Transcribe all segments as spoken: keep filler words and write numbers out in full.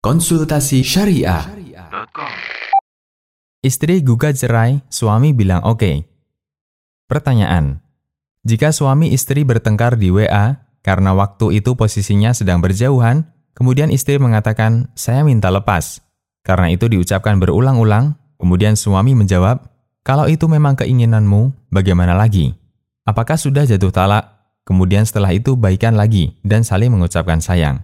Konsultasi Syariah. Istri gugat cerai, suami bilang oke. Pertanyaan: jika suami istri bertengkar di W A karena waktu itu posisinya sedang berjauhan, kemudian istri mengatakan, "Saya minta lepas." Karena itu diucapkan berulang-ulang, kemudian suami menjawab, "Kalau itu memang keinginanmu, bagaimana lagi? Apakah sudah jatuh talak?" Kemudian setelah itu baikan lagi dan saling mengucapkan sayang.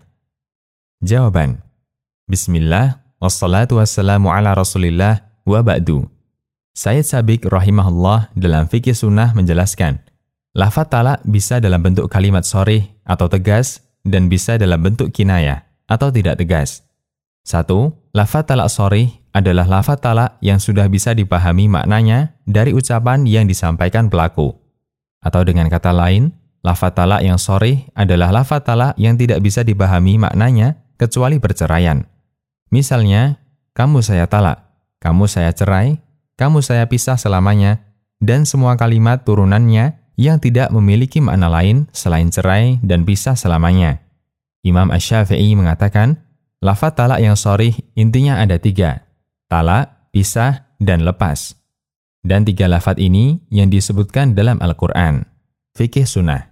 Jawaban: Bismillah, wassalatu wassalamu ala rasulillah, wa ba'du. Sayyid Sabiq rahimahullah dalam Fikih Sunnah menjelaskan, lafaz talak bisa dalam bentuk kalimat sharih atau tegas dan bisa dalam bentuk kinayah atau tidak tegas. Satu, lafaz talak sharih adalah lafaz talak yang sudah bisa dipahami maknanya dari ucapan yang disampaikan pelaku. Atau dengan kata lain, lafaz talak yang sharih adalah lafaz talak yang tidak bisa dipahami maknanya kecuali perceraian. Misalnya, kamu saya talak, kamu saya cerai, kamu saya pisah selamanya, dan semua kalimat turunannya yang tidak memiliki makna lain selain cerai dan pisah selamanya. Imam Asy-Syafi'i mengatakan, lafaz talak yang sharih intinya ada tiga, talak, pisah, dan lepas. Dan tiga lafaz ini yang disebutkan dalam Al-Quran. Fikih Sunnah.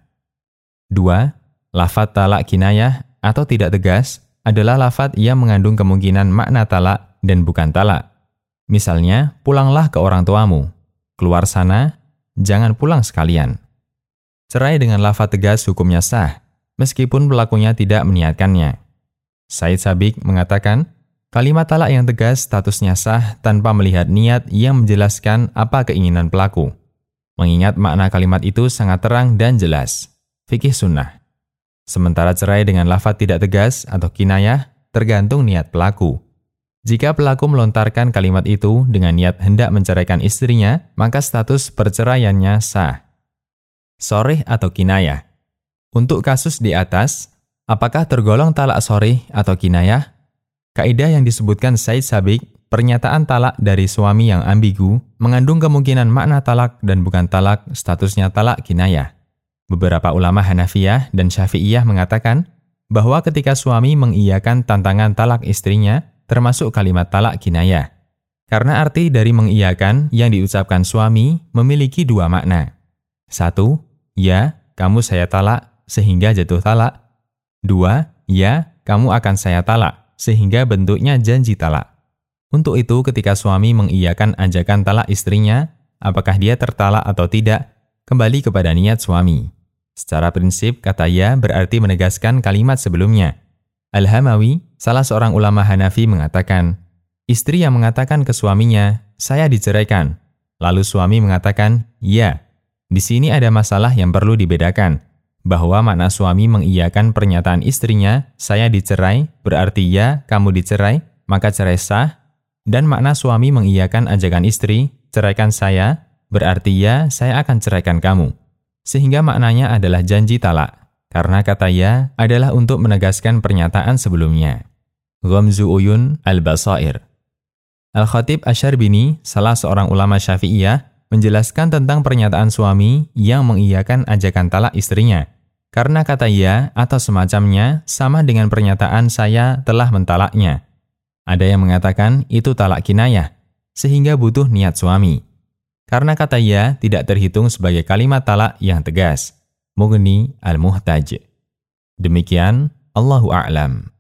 Dua, lafaz talak kinayah atau tidak tegas adalah lafaz yang mengandung kemungkinan makna talak dan bukan talak. Misalnya, pulanglah ke orang tuamu. Keluar sana, jangan pulang sekalian. Cerai dengan lafaz tegas hukumnya sah, meskipun pelakunya tidak meniatkannya. Sayyid Sabiq mengatakan, kalimat talak yang tegas statusnya sah tanpa melihat niat yang menjelaskan apa keinginan pelaku. Mengingat makna kalimat itu sangat terang dan jelas. Fikih Sunnah. Sementara cerai dengan lafaz tidak tegas atau kinayah tergantung niat pelaku. Jika pelaku melontarkan kalimat itu dengan niat hendak menceraikan istrinya, maka status perceraiannya sah. Sharih atau kinayah. Untuk kasus di atas, apakah tergolong talak sharih atau kinayah? Kaidah yang disebutkan Sayyid Sabiq, pernyataan talak dari suami yang ambigu mengandung kemungkinan makna talak dan bukan talak, statusnya talak kinayah. Beberapa ulama Hanafiyah dan Syafi'iyah mengatakan bahwa ketika suami mengiyakan tantangan talak istrinya, termasuk kalimat talak kinayah. Karena arti dari mengiyakan yang diucapkan suami memiliki dua makna. Satu, ya, kamu saya talak sehingga jatuh talak. Dua, ya, kamu akan saya talak sehingga bentuknya janji talak. Untuk itu ketika suami mengiyakan ajakan talak istrinya, apakah dia tertalak atau tidak, kembali kepada niat suami. Secara prinsip, kata ya berarti menegaskan kalimat sebelumnya. Al-Hamawi, salah seorang ulama Hanafi mengatakan, istri yang mengatakan ke suaminya, saya diceraikan. Lalu suami mengatakan, ya. Di sini ada masalah yang perlu dibedakan, bahwa makna suami mengiyakan pernyataan istrinya, saya dicerai, berarti ya, kamu dicerai, maka cerai sah. Dan makna suami mengiyakan ajakan istri, ceraikan saya, berarti ya, saya akan ceraikan kamu. Sehingga maknanya adalah janji talak, karena kata ya adalah untuk menegaskan pernyataan sebelumnya. Ghamzu Uyun Al-Basair. Al-Khatib Asy-Syarbini, salah seorang ulama Syafi'iyah, menjelaskan tentang pernyataan suami yang mengiyakan ajakan talak istrinya. Karena kata ya atau semacamnya sama dengan pernyataan saya telah mentalaknya. Ada yang mengatakan itu talak kinayah, sehingga butuh niat suami. Karena kata ya tidak terhitung sebagai kalimat talak yang tegas. Mughni Al-Muhtaj. Demikian, Allahu a'lam.